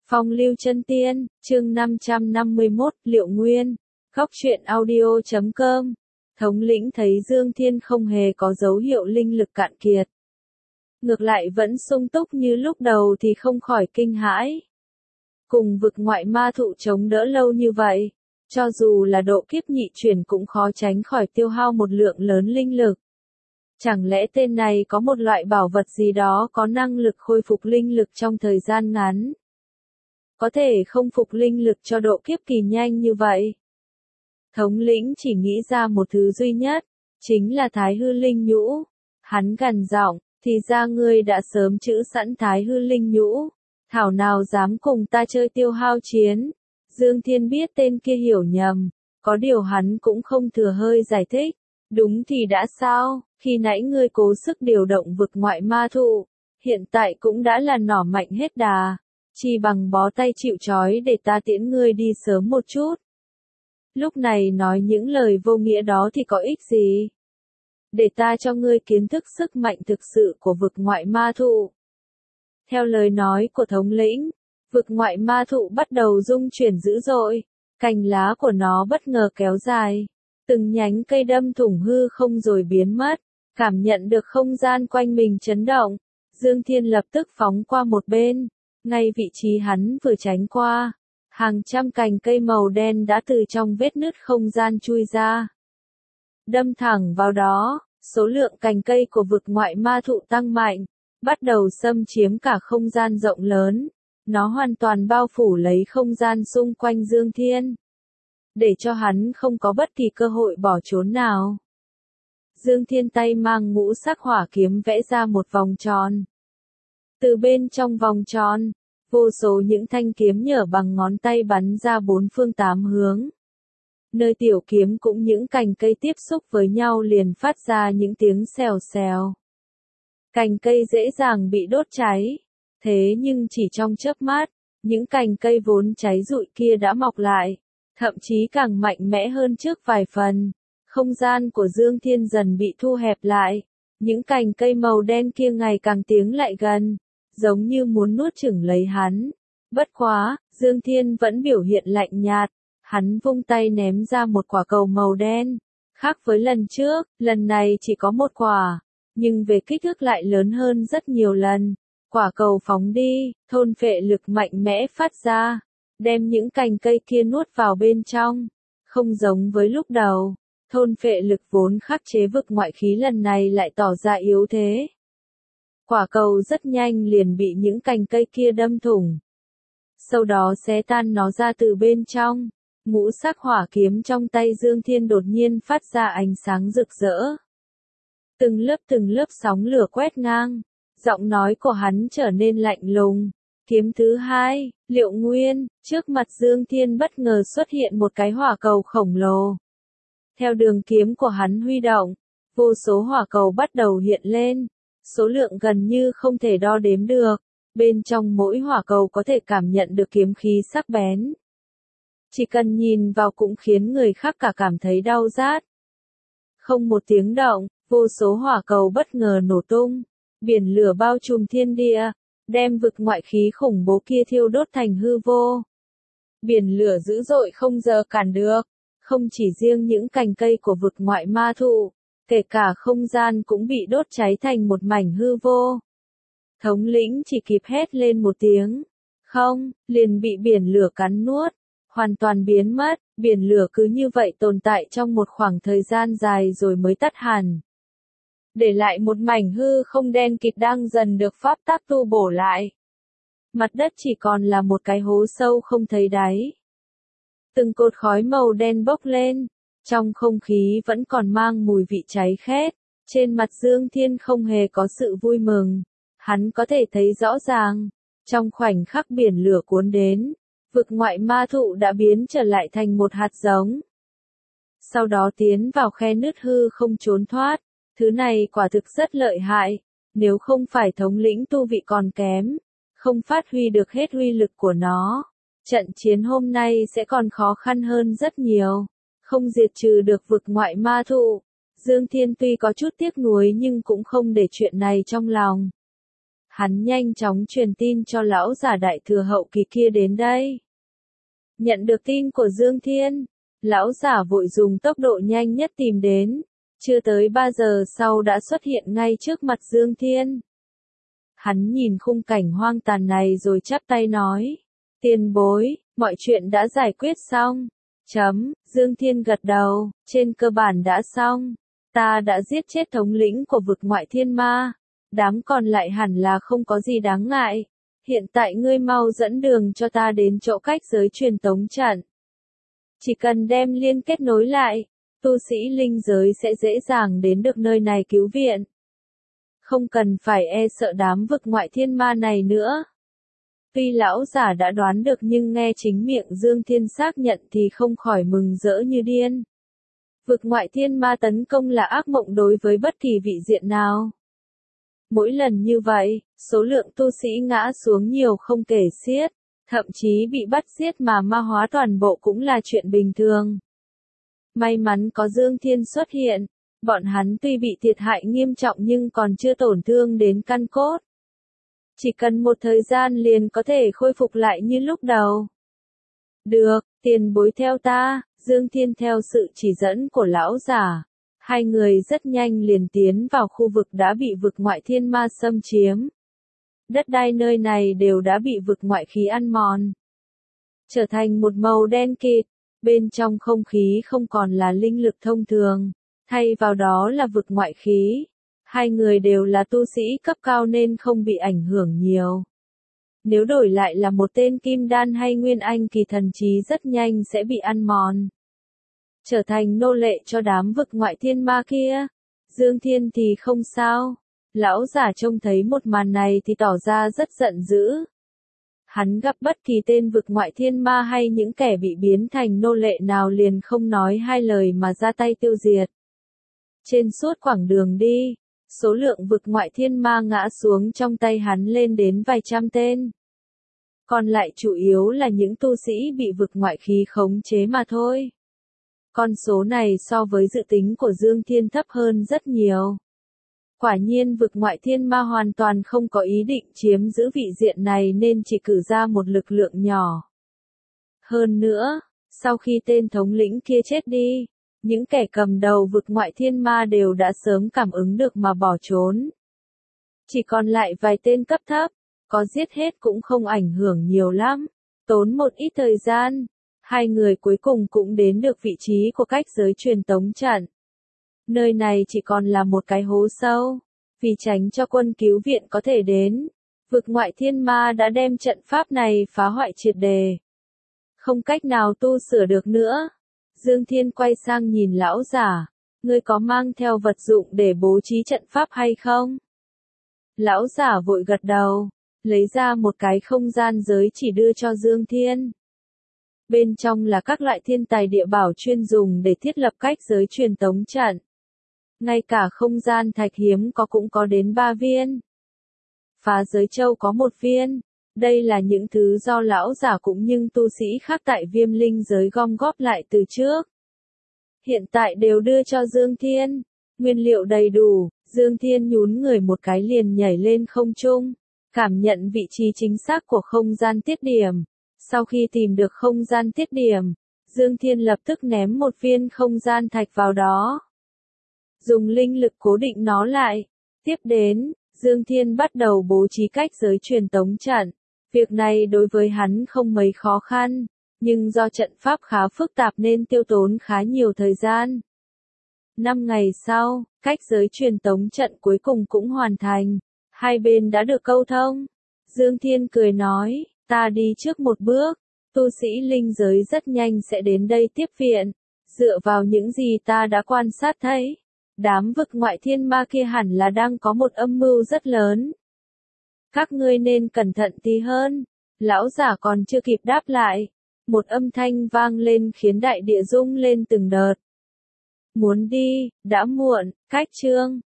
Phong lưu chân tiên, chương 551, Liệu Nguyên, Góc truyện audio.com. Thống lĩnh thấy Dương Thiên không hề có dấu hiệu linh lực cạn kiệt. Ngược lại vẫn sung túc như lúc đầu thì không khỏi kinh hãi. Cùng vực ngoại ma thụ chống đỡ lâu như vậy, cho dù là độ kiếp nhị chuyển cũng khó tránh khỏi tiêu hao một lượng lớn linh lực. Chẳng lẽ tên này có một loại bảo vật gì đó có năng lực khôi phục linh lực trong thời gian ngắn? Có thể không phục linh lực cho độ kiếp kỳ nhanh như vậy. Thống lĩnh chỉ nghĩ ra một thứ duy nhất, chính là Thái Hư Linh Nhũ. Hắn gằn giọng, thì ra ngươi đã sớm trữ sẵn Thái Hư Linh Nhũ, thảo nào dám cùng ta chơi tiêu hao chiến. Dương Thiên biết tên kia hiểu nhầm, có điều hắn cũng không thừa hơi giải thích. Đúng thì đã sao, khi nãy ngươi cố sức điều động vực ngoại ma thụ, hiện tại cũng đã là nỏ mạnh hết đà. Chỉ bằng bó tay chịu trói để ta tiễn ngươi đi sớm một chút. Lúc này nói những lời vô nghĩa đó thì có ích gì? Để ta cho ngươi kiến thức sức mạnh thực sự của vực ngoại ma thụ. Theo lời nói của thống lĩnh, vực ngoại ma thụ bắt đầu rung chuyển dữ dội, cành lá của nó bất ngờ kéo dài, từng nhánh cây đâm thủng hư không rồi biến mất, cảm nhận được không gian quanh mình chấn động, Dương Thiên lập tức phóng qua một bên. Ngay vị trí hắn vừa tránh qua, hàng trăm cành cây màu đen đã từ trong vết nứt không gian chui ra. Đâm thẳng vào đó, số lượng cành cây của vực ngoại ma thụ tăng mạnh, bắt đầu xâm chiếm cả không gian rộng lớn. Nó hoàn toàn bao phủ lấy không gian xung quanh Dương Thiên, để cho hắn không có bất kỳ cơ hội bỏ trốn nào. Dương Thiên tay mang ngũ sắc hỏa kiếm vẽ ra một vòng tròn. Từ bên trong vòng tròn, vô số những thanh kiếm nhở bằng ngón tay bắn ra bốn phương tám hướng. Nơi tiểu kiếm cũng những cành cây tiếp xúc với nhau liền phát ra những tiếng xèo xèo. Cành cây dễ dàng bị đốt cháy, thế nhưng chỉ trong chớp mắt, những cành cây vốn cháy rụi kia đã mọc lại, thậm chí càng mạnh mẽ hơn trước vài phần. Không gian của Dương Thiên dần bị thu hẹp lại, những cành cây màu đen kia ngày càng tiến lại gần, giống như muốn nuốt chửng lấy hắn. Bất quá, Dương Thiên vẫn biểu hiện lạnh nhạt, hắn vung tay ném ra một quả cầu màu đen. Khác với lần trước, lần này chỉ có một quả, nhưng về kích thước lại lớn hơn rất nhiều lần. Quả cầu phóng đi, thôn phệ lực mạnh mẽ phát ra, đem những cành cây kia nuốt vào bên trong. Không giống với lúc đầu, thôn phệ lực vốn khắc chế vực ngoại khí lần này lại tỏ ra yếu thế. Quả cầu rất nhanh liền bị những cành cây kia đâm thủng. Sau đó xé tan nó ra từ bên trong. Ngũ sắc hỏa kiếm trong tay Dương Thiên đột nhiên phát ra ánh sáng rực rỡ. Từng lớp sóng lửa quét ngang. Giọng nói của hắn trở nên lạnh lùng. Kiếm thứ hai, Liệu Nguyên. Trước mặt Dương Thiên bất ngờ xuất hiện một cái hỏa cầu khổng lồ. Theo đường kiếm của hắn huy động, vô số hỏa cầu bắt đầu hiện lên. Số lượng gần như không thể đo đếm được, bên trong mỗi hỏa cầu có thể cảm nhận được kiếm khí sắc bén. Chỉ cần nhìn vào cũng khiến người khác cả cảm thấy đau rát. Không một tiếng động, vô số hỏa cầu bất ngờ nổ tung, biển lửa bao trùm thiên địa, đem vực ngoại khí khủng bố kia thiêu đốt thành hư vô. Biển lửa dữ dội không giờ cản được, không chỉ riêng những cành cây của vực ngoại ma thụ, kể cả không gian cũng bị đốt cháy thành một mảnh hư vô. Thống lĩnh chỉ kịp hét lên một tiếng, không, liền bị biển lửa cắn nuốt, hoàn toàn biến mất, biển lửa cứ như vậy tồn tại trong một khoảng thời gian dài rồi mới tắt hẳn. Để lại một mảnh hư không đen kịt đang dần được pháp tắc tu bổ lại. Mặt đất chỉ còn là một cái hố sâu không thấy đáy. Từng cột khói màu đen bốc lên. Trong không khí vẫn còn mang mùi vị cháy khét, trên mặt Dương Thiên không hề có sự vui mừng. Hắn có thể thấy rõ ràng, trong khoảnh khắc biển lửa cuốn đến, vực ngoại ma thụ đã biến trở lại thành một hạt giống. Sau đó tiến vào khe nứt hư không trốn thoát, thứ này quả thực rất lợi hại, nếu không phải thống lĩnh tu vị còn kém, không phát huy được hết uy lực của nó, trận chiến hôm nay sẽ còn khó khăn hơn rất nhiều. Không diệt trừ được vực ngoại ma thụ, Dương Thiên tuy có chút tiếc nuối nhưng cũng không để chuyện này trong lòng. Hắn nhanh chóng truyền tin cho lão giả đại thừa hậu kỳ kia đến đây. Nhận được tin của Dương Thiên, lão giả vội dùng tốc độ nhanh nhất tìm đến, chưa tới 3 giờ sau đã xuất hiện ngay trước mặt Dương Thiên. Hắn nhìn khung cảnh hoang tàn này rồi chắp tay nói, tiền bối, mọi chuyện đã giải quyết xong. Dương Thiên gật đầu, trên cơ bản đã xong. Ta đã giết chết thống lĩnh của vực ngoại thiên ma. Đám còn lại hẳn là không có gì đáng ngại. Hiện tại ngươi mau dẫn đường cho ta đến chỗ cách giới truyền tống trận. Chỉ cần đem liên kết nối lại, tu sĩ linh giới sẽ dễ dàng đến được nơi này cứu viện. Không cần phải e sợ đám vực ngoại thiên ma này nữa. Tuy lão giả đã đoán được nhưng nghe chính miệng Dương Thiên xác nhận thì không khỏi mừng rỡ như điên. Vực ngoại thiên ma tấn công là ác mộng đối với bất kỳ vị diện nào. Mỗi lần như vậy, số lượng tu sĩ ngã xuống nhiều không kể xiết, thậm chí bị bắt giết mà ma hóa toàn bộ cũng là chuyện bình thường. May mắn có Dương Thiên xuất hiện, bọn hắn tuy bị thiệt hại nghiêm trọng nhưng còn chưa tổn thương đến căn cốt. Chỉ cần một thời gian liền có thể khôi phục lại như lúc đầu. Được, tiền bối theo ta, Dương Thiên theo sự chỉ dẫn của lão giả. Hai người rất nhanh liền tiến vào khu vực đã bị vực ngoại thiên ma xâm chiếm. Đất đai nơi này đều đã bị vực ngoại khí ăn mòn, trở thành một màu đen kịt, bên trong không khí không còn là linh lực thông thường, thay vào đó là vực ngoại khí. Hai người đều là tu sĩ cấp cao nên không bị ảnh hưởng nhiều. Nếu đổi lại là một tên kim đan hay nguyên anh kỳ thần trí rất nhanh sẽ bị ăn mòn, trở thành nô lệ cho đám vực ngoại thiên ma kia. Dương Thiên thì không sao. Lão giả trông thấy một màn này thì tỏ ra rất giận dữ. Hắn gặp bất kỳ tên vực ngoại thiên ma hay những kẻ bị biến thành nô lệ nào liền không nói hai lời mà ra tay tiêu diệt. Trên suốt quãng đường đi, số lượng vực ngoại thiên ma ngã xuống trong tay hắn lên đến vài trăm tên. Còn lại chủ yếu là những tu sĩ bị vực ngoại khí khống chế mà thôi. Con số này so với dự tính của Dương Thiên thấp hơn rất nhiều. Quả nhiên vực ngoại thiên ma hoàn toàn không có ý định chiếm giữ vị diện này nên chỉ cử ra một lực lượng nhỏ. Hơn nữa, sau khi tên thống lĩnh kia chết đi, những kẻ cầm đầu vực ngoại thiên ma đều đã sớm cảm ứng được mà bỏ trốn. Chỉ còn lại vài tên cấp thấp, có giết hết cũng không ảnh hưởng nhiều lắm. Tốn một ít thời gian, hai người cuối cùng cũng đến được vị trí của cách giới truyền tống trận. Nơi này chỉ còn là một cái hố sâu, vì tránh cho quân cứu viện có thể đến, vực ngoại thiên ma đã đem trận pháp này phá hoại triệt đề. Không cách nào tu sửa được nữa. Dương Thiên quay sang nhìn lão giả, ngươi có mang theo vật dụng để bố trí trận pháp hay không? Lão giả vội gật đầu, lấy ra một cái không gian giới chỉ đưa cho Dương Thiên. Bên trong là các loại thiên tài địa bảo chuyên dùng để thiết lập cách giới truyền tống trận. Ngay cả không gian thạch hiếm có cũng có đến 3 viên. Phá giới châu có 1 viên. Đây là những thứ do lão giả cũng như tu sĩ khác tại Viêm Linh giới gom góp lại từ trước. Hiện tại đều đưa cho Dương Thiên. Nguyên liệu đầy đủ, Dương Thiên nhún người một cái liền nhảy lên không trung, cảm nhận vị trí chính xác của không gian tiết điểm. Sau khi tìm được không gian tiết điểm, Dương Thiên lập tức ném một viên không gian thạch vào đó. Dùng linh lực cố định nó lại. Tiếp đến, Dương Thiên bắt đầu bố trí cách giới truyền tống trận. Việc này đối với hắn không mấy khó khăn, nhưng do trận pháp khá phức tạp nên tiêu tốn khá nhiều thời gian. 5 ngày sau, cách giới truyền tống trận cuối cùng cũng hoàn thành. Hai bên đã được câu thông. Dương Thiên cười nói, ta đi trước một bước, tu sĩ linh giới rất nhanh sẽ đến đây tiếp viện. Dựa vào những gì ta đã quan sát thấy, đám vực ngoại thiên ma kia hẳn là đang có một âm mưu rất lớn. Các ngươi nên cẩn thận tí hơn. Lão giả còn chưa kịp đáp lại, một âm thanh vang lên khiến đại địa rung lên từng đợt. Muốn đi, đã muộn, cách chương.